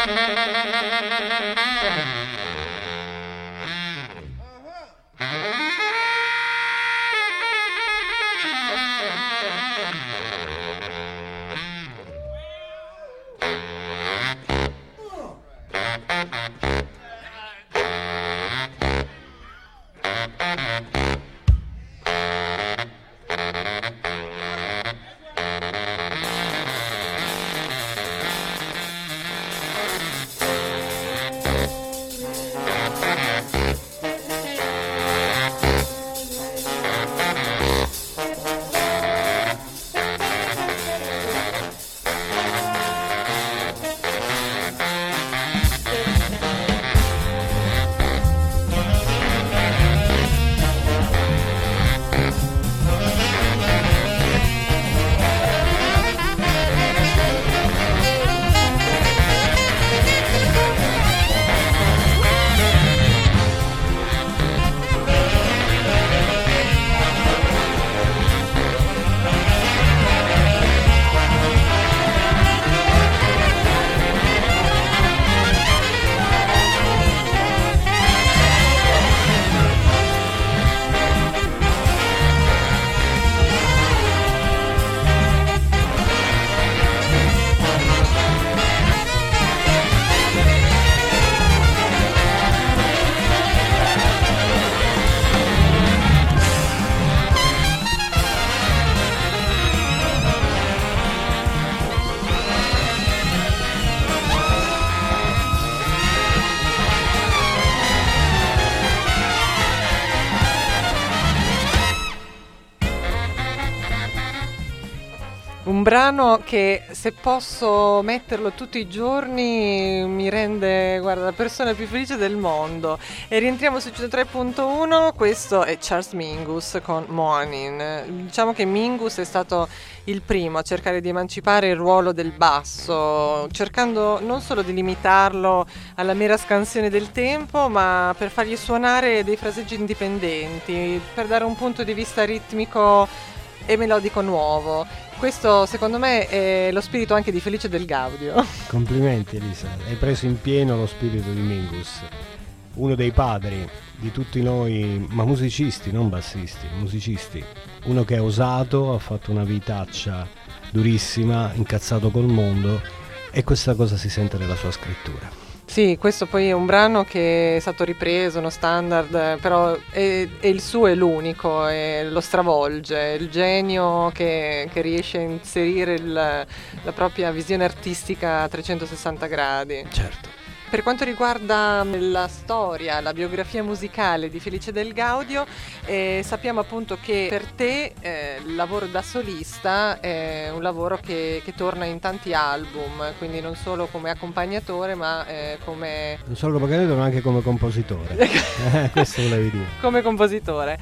Un brano che, se posso metterlo tutti i giorni, mi rende, guarda, la persona più felice del mondo. E rientriamo su 103.1. Questo è Charles Mingus con Morning. Diciamo che Mingus è stato il primo a cercare di emancipare il ruolo del basso, cercando non solo di limitarlo alla mera scansione del tempo, ma per fargli suonare dei fraseggi indipendenti, per dare un punto di vista ritmico e melodico nuovo. Questo, secondo me, è lo spirito anche di Felice del Gaudio. Complimenti Elisa, hai preso in pieno lo spirito di Mingus, uno dei padri di tutti noi, ma musicisti, non bassisti, musicisti. Uno che ha osato, ha fatto una vitaccia durissima, incazzato col mondo, e questa cosa si sente nella sua scrittura. Sì, questo poi è un brano che è stato ripreso, uno standard, però è il suo, è l'unico, e lo stravolge, il genio che riesce a inserire la propria visione artistica a 360 gradi. Certo. Per quanto riguarda la storia, la biografia musicale di Felice del Gaudio, sappiamo appunto che per te il lavoro da solista è un lavoro che torna in tanti album, quindi non solo come accompagnatore, ma come... Non solo come accompagnatore, ma anche come compositore. Questo volevi dire. Come compositore.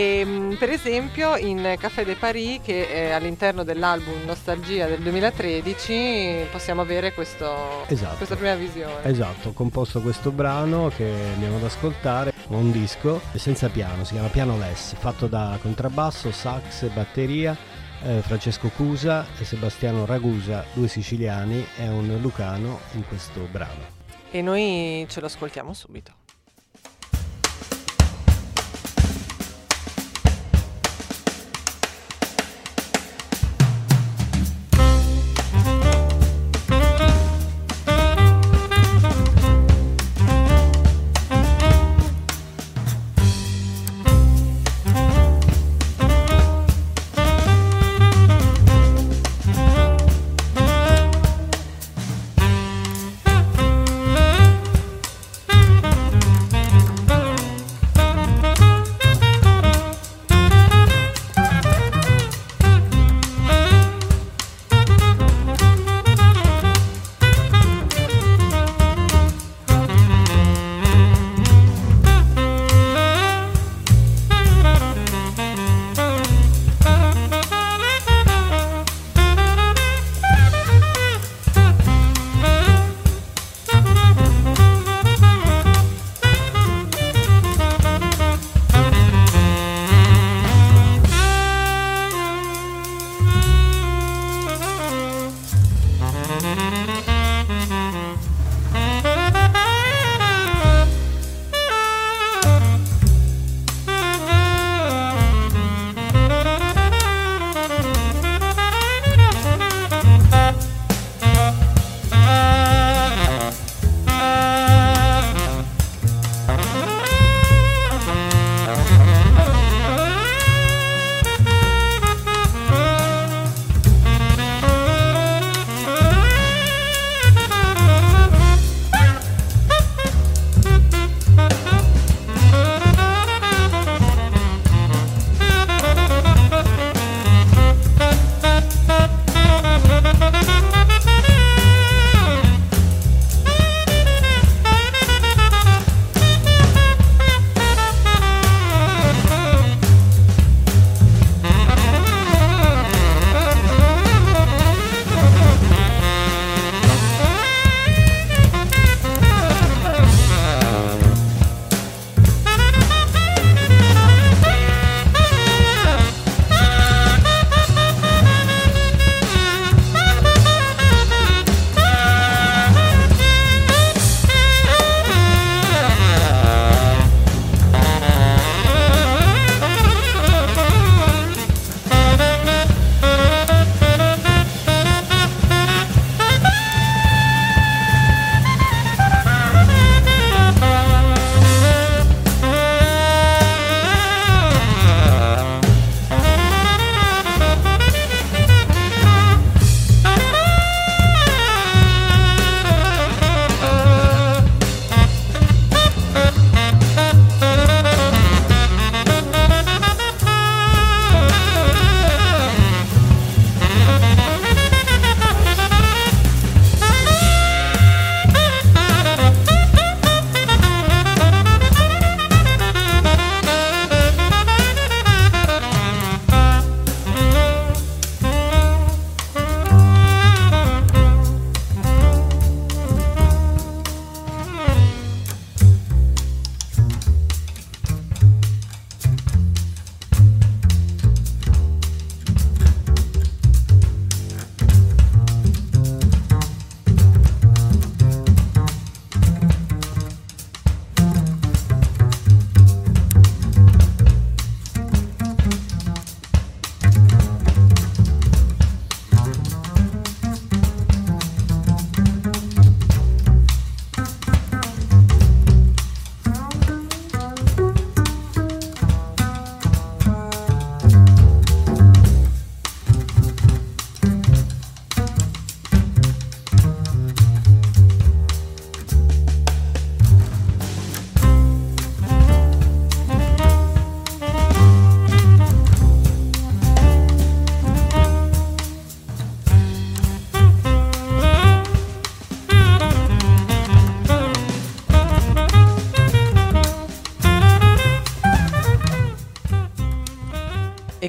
E, per esempio in Café de Paris, che è all'interno dell'album Nostalgia del 2013, possiamo avere questa prima visione. Esatto. Ho composto questo brano che andiamo ad ascoltare, un disco senza piano, si chiama Pianoless, fatto da contrabbasso, sax e batteria, Francesco Cusa e Sebastiano Ragusa, due siciliani e un lucano in questo brano. E noi ce lo ascoltiamo subito.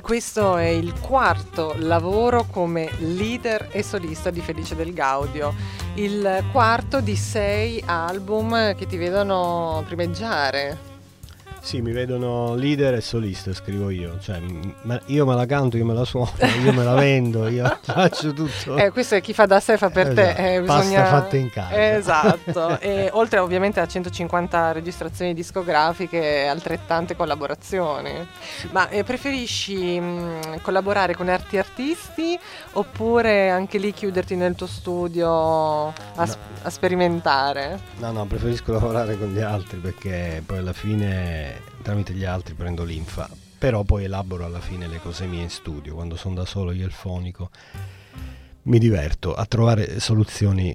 questo è il quarto lavoro come leader e solista di Felice Del Gaudio, il quarto di 6 album che ti vedono primeggiare. Sì, mi vedono leader e solista, scrivo io, cioè io me la canto, io me la suono, io me la vendo, io faccio tutto. Questo è chi fa da sé, fa per esatto. te. Pasta fatta in casa. Esatto, e oltre ovviamente a 150 registrazioni discografiche e altrettante collaborazioni. Ma preferisci collaborare con artisti oppure anche lì chiuderti nel tuo studio a sperimentare? No, preferisco lavorare con gli altri perché poi alla fine tramite gli altri prendo linfa, però poi elaboro alla fine le cose mie in studio. Quando sono da solo io e il fonico mi diverto a trovare soluzioni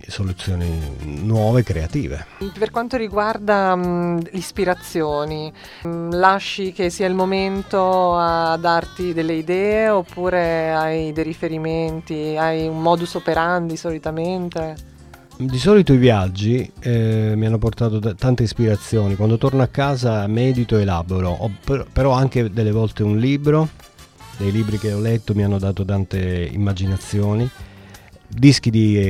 nuove, creative. Per quanto riguarda le ispirazioni, lasci che sia il momento a darti delle idee oppure hai dei riferimenti, hai un modus operandi solitamente? Di solito i viaggi mi hanno portato tante ispirazioni. Quando torno a casa medito e elaboro, però anche delle volte un libro, dei libri che ho letto mi hanno dato tante immaginazioni, dischi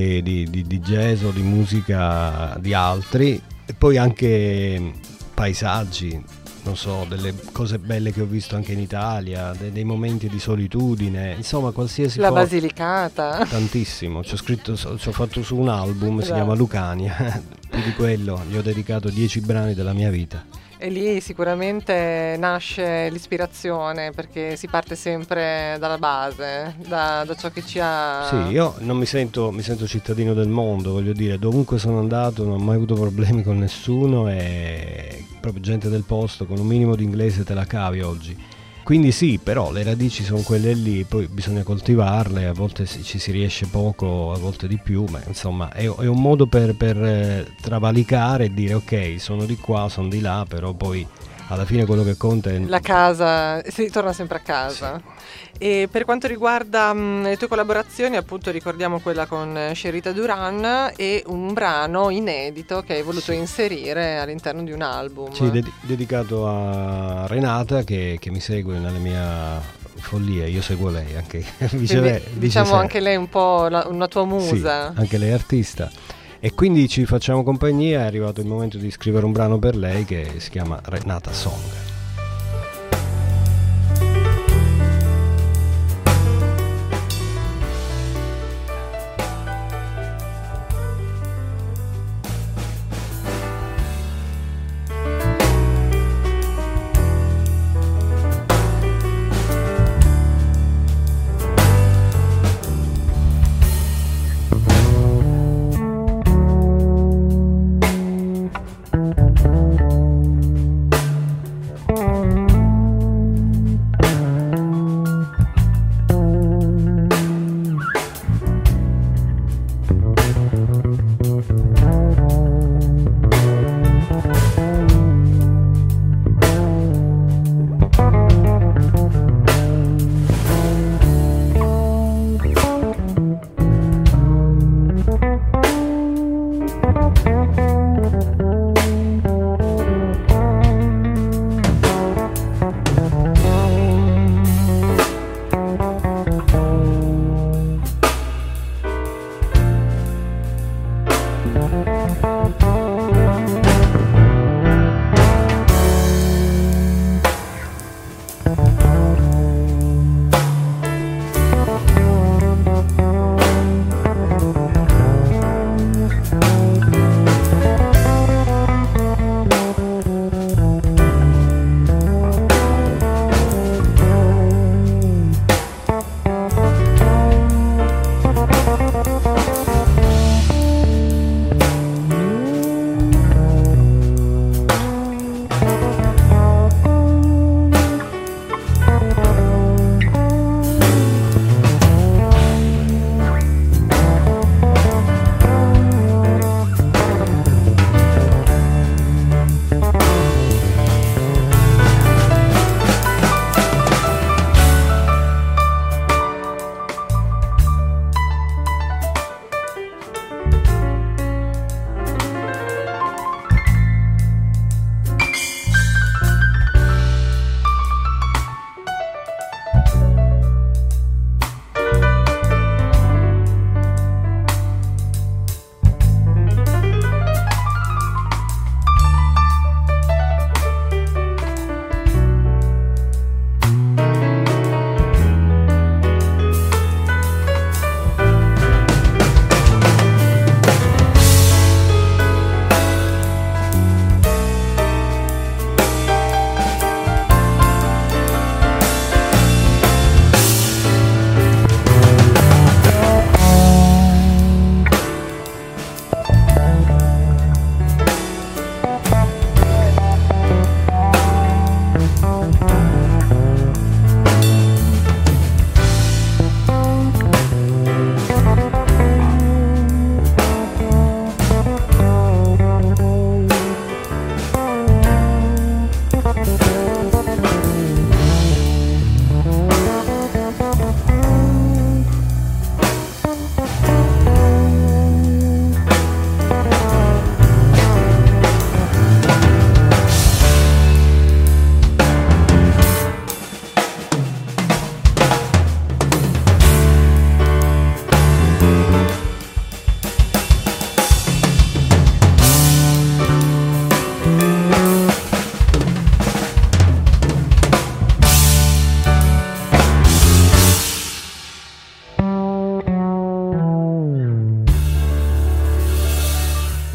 di jazz o di musica di altri, e poi anche paesaggi, non so, delle cose belle che ho visto anche in Italia, dei momenti di solitudine, insomma qualsiasi La cosa. Basilicata. Tantissimo, ci ho fatto su un album, si chiama Lucania, più di quello, gli ho dedicato 10 brani della mia vita. E lì sicuramente nasce l'ispirazione, perché si parte sempre dalla base, da ciò che ci ha... Sì, io non mi sento cittadino del mondo, voglio dire, dovunque sono andato non ho mai avuto problemi con nessuno e proprio gente del posto, con un minimo di inglese te la cavi oggi. Quindi sì, però le radici sono quelle lì, poi bisogna coltivarle, a volte ci si riesce poco, a volte di più, ma insomma è un modo per travalicare e dire ok, sono di qua, sono di là, però poi alla fine quello che conta è... La casa, si torna sempre a casa. Sì. E per quanto riguarda le tue collaborazioni, appunto ricordiamo quella con Sherita Duran e un brano inedito che hai voluto inserire all'interno di un album. Sì, dedicato a Renata che mi segue nella mia follia, io seguo lei anche. Diciamo anche lei un po' una tua musa. Sì, anche lei è artista. E quindi ci facciamo compagnia, è arrivato il momento di scrivere un brano per lei che si chiama Renata Song.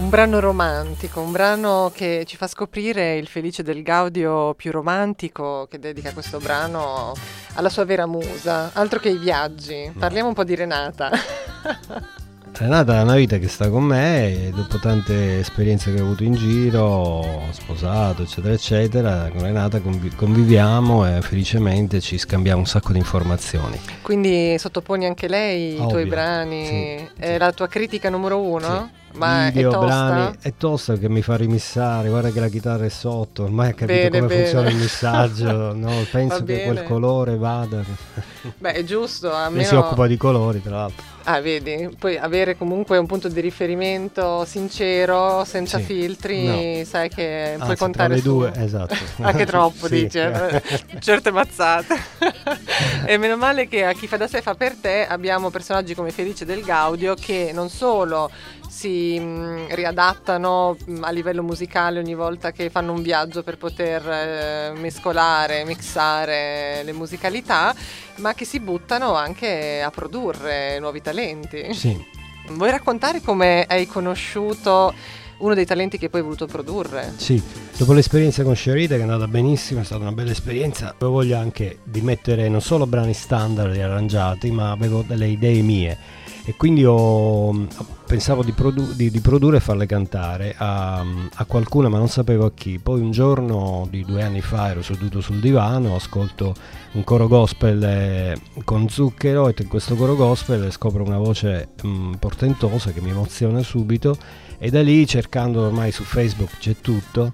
brano romantico, un brano che ci fa scoprire il Felice del Gaudio più romantico, che dedica questo brano alla sua vera musa, altro che i viaggi. Parliamo un po' di Renata. Renata è una vita che sta con me e dopo tante esperienze che ho avuto in giro, sposato eccetera eccetera, con Renata conviviamo e felicemente ci scambiamo un sacco di informazioni. Quindi sottoponi anche lei Ovvio, i tuoi brani, sì, è sì. la tua critica numero uno? Sì. Ma Video, è tosta? brani, è tosta che mi fa rimissare, guarda che la chitarra è sotto, ormai ha capito Bene, come bene. funziona il missaggio, no? Penso Va che quel bene. colore vada. Beh, è giusto, Lei almeno... si occupa di colori tra l'altro. Ah, vedi, poi avere comunque un punto di riferimento sincero, senza Sì. filtri, No. sai che puoi Anzi, tra contare le su... due, esatto. Anche troppo, Sì. dice, certe mazzate. E meno male che a Chi fa da sé fa per te abbiamo personaggi come Felice del Gaudio che non solo si riadattano a livello musicale ogni volta che fanno un viaggio per poter mescolare, mixare le musicalità, ma che si buttano anche a produrre nuovi talenti. Sì. Vuoi raccontare come hai conosciuto uno dei talenti che poi hai voluto produrre? Sì, dopo l'esperienza con Sherita che è andata benissimo, è stata una bella esperienza, avevo voglia anche di mettere non solo brani standard e arrangiati, ma avevo delle idee mie e quindi pensavo di produrre e farle cantare a qualcuno, ma non sapevo a chi. Poi un giorno di 2 anni fa ero seduto sul divano, ascolto un coro gospel con Zucchero e in questo coro gospel scopro una voce portentosa che mi emoziona subito. E da lì, cercando ormai su Facebook c'è tutto,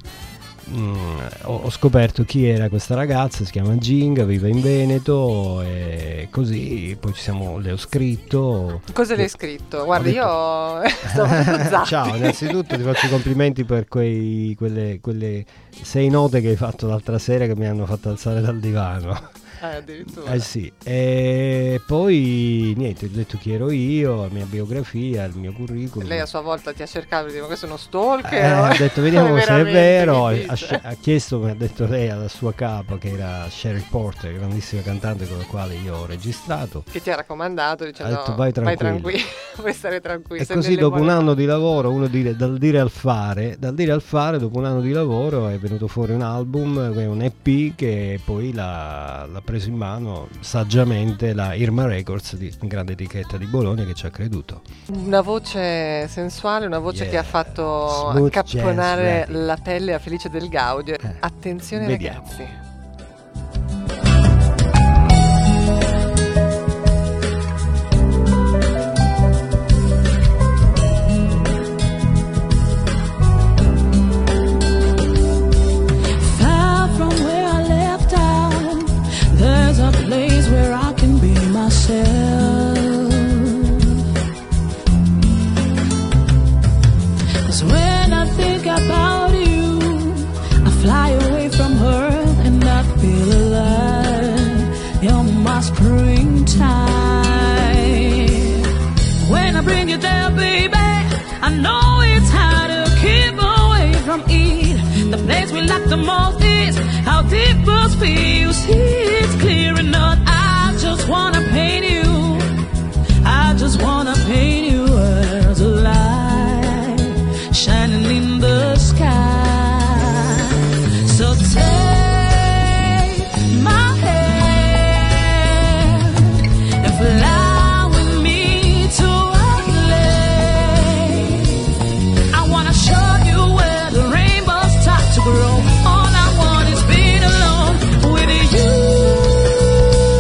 ho scoperto chi era questa ragazza, si chiama Ginga, vive in Veneto e così poi le ho scritto. Cosa le hai scritto? Guarda, detto- io sto facendo zappi. Ciao, innanzitutto ti faccio i complimenti per quelle 6 note che hai fatto l'altra sera che mi hanno fatto alzare dal divano. Addirittura. Sì, e poi niente, ho detto chi ero io, la mia biografia, il mio curriculum. Lei a sua volta ti ha cercato, dice, ma questo è uno stalker? Ha detto vediamo se è Veramente, vero, che ha dice? chiesto, mi ha detto lei alla sua capa che era Cheryl Porter, grandissima cantante con la quale io ho registrato. Che ti ha raccomandato dicendo Ha detto, vai tranquillo. puoi stare tranquillo. E sei così nelle dopo un buone anno mani. di lavoro, dal dire al fare, dopo un anno di lavoro è venuto fuori un album, un EP che poi l'ha preso in mano saggiamente la Irma Records, grande etichetta di Bologna che ci ha creduto. Una voce sensuale, una voce Yeah. che ha fatto Smooth accapponare jazz rapping. la pelle a Felice del Gaudio. Attenzione Vediamo. ragazzi. Far from where I left out, there's a place where I can be myself. 'Cause when I think about you, I fly away from her and I feel alive. You're my springtime. When I bring you there, baby, I know it's hard to keep away from it. The place we like the most is how deep us feels. It's clear enough. I just wanna paint you. I just wanna paint you as a light shining in the sky. So take my hand and fly with me to a place. I wanna show you where the rainbows start to grow. All I want is being alone with you.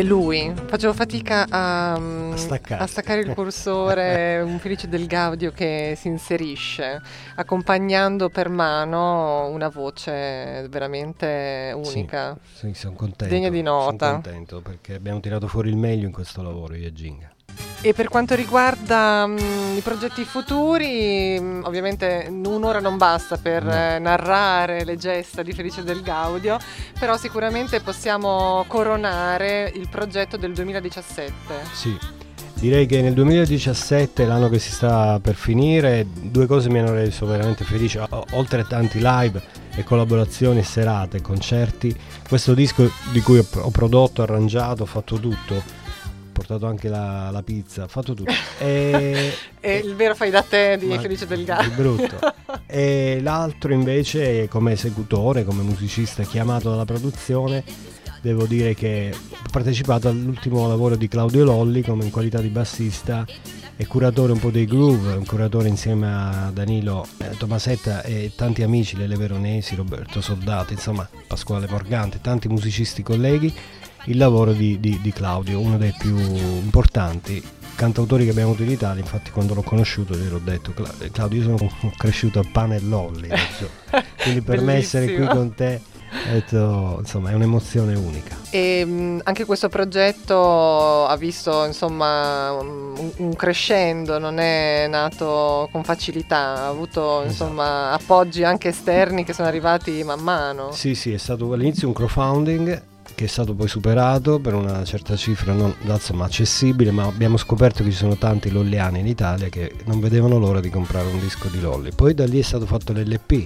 lui, facevo fatica a staccare il cursore, un Felice del Gaudio che si inserisce, accompagnando per mano una voce veramente unica. Sì, sono contento. Degna di nota. Sono contento perché abbiamo tirato fuori il meglio in questo lavoro, io e Ginga. E per quanto riguarda i progetti futuri, ovviamente un'ora non basta per narrare le gesta di Felice del Gaudio, però sicuramente possiamo coronare il progetto del 2017. Sì, direi che nel 2017, l'anno che si sta per finire, due cose mi hanno reso veramente felice, oltre a tanti live e collaborazioni, serate, concerti. Questo disco di cui ho prodotto, arrangiato, ho fatto tutto, portato anche la pizza, fatto tutto. E il vero fai da te di Felice del Gaudio. È brutto. E l'altro invece, come esecutore, come musicista chiamato dalla produzione, devo dire che ho partecipato all'ultimo lavoro di Claudio Lolli come in qualità di bassista e curatore un po' dei groove, un curatore insieme a Danilo Tomasetta e tanti amici, Lele Veronesi, Roberto Soldati, insomma Pasquale Morgante, tanti musicisti colleghi. Il lavoro di Claudio, uno dei più importanti cantautori che abbiamo avuto in Italia. Infatti quando l'ho conosciuto gli ho detto: Claudio, io sono cresciuto a pane e lolli, quindi per me essere qui con te, detto, insomma, è un'emozione unica. E anche questo progetto ha visto, insomma, un crescendo, non è nato con facilità, ha avuto, insomma, appoggi anche esterni che sono arrivati man mano. Sì, è stato all'inizio un crowdfunding che è stato poi superato per una certa cifra non insomma accessibile, ma abbiamo scoperto che ci sono tanti lolliani in Italia che non vedevano l'ora di comprare un disco di Lolli. Poi da lì è stato fatto l'LP,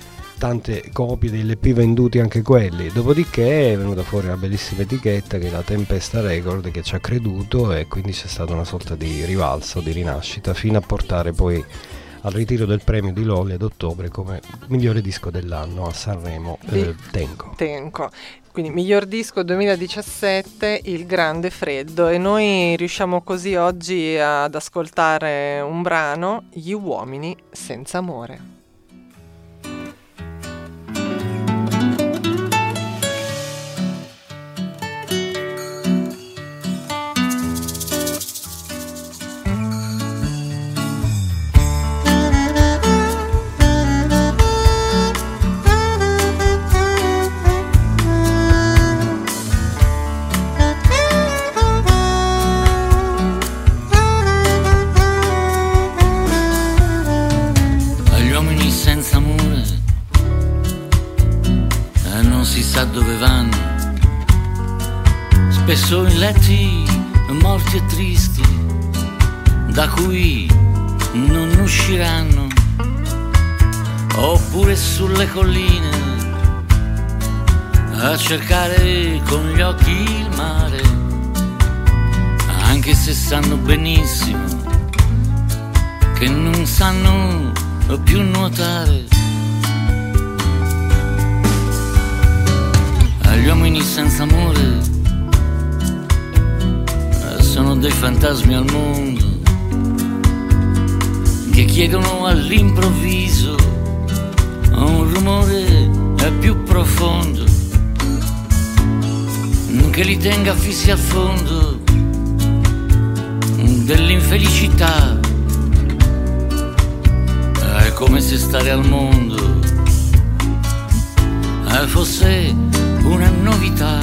tante copie degli LP venduti anche quelli, dopodiché è venuta fuori una bellissima etichetta che è la Tempesta Record, che ci ha creduto, e quindi c'è stata una sorta di rivalso, di rinascita, fino a portare poi al ritiro del premio di Lolli ad ottobre come migliore disco dell'anno a Sanremo, Tenco. Quindi miglior disco 2017, Il Grande Freddo, e noi riusciamo così oggi ad ascoltare un brano, Gli uomini senza amore. Dove vanno, spesso in letti morti e tristi, da cui non usciranno, oppure sulle colline a cercare con gli occhi il mare, anche se sanno benissimo che non sanno più nuotare. Gli uomini senza amore sono dei fantasmi al mondo che chiedono all'improvviso un rumore più profondo che li tenga fissi al fondo dell'infelicità. È come se stare al mondo fosse una novità.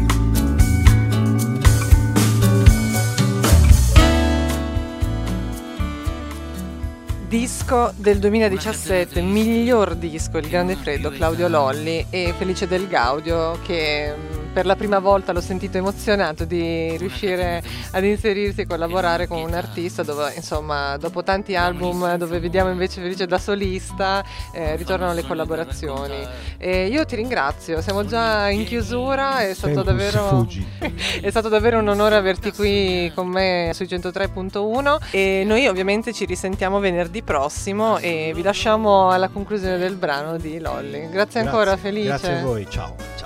Disco del 2017, miglior disco, Il Grande Freddo, Claudio Lolli e Felice del Gaudio, che per la prima volta l'ho sentito emozionato di riuscire ad inserirsi e collaborare con un artista dove, insomma, dopo tanti album dove vediamo invece Felice da solista, ritornano le collaborazioni. E io ti ringrazio, siamo già in chiusura, è stato davvero un onore averti qui con me sui 103.1 e noi ovviamente ci risentiamo venerdì prossimo e vi lasciamo alla conclusione del brano di Lolli. Grazie ancora, Felice. Grazie a voi, ciao.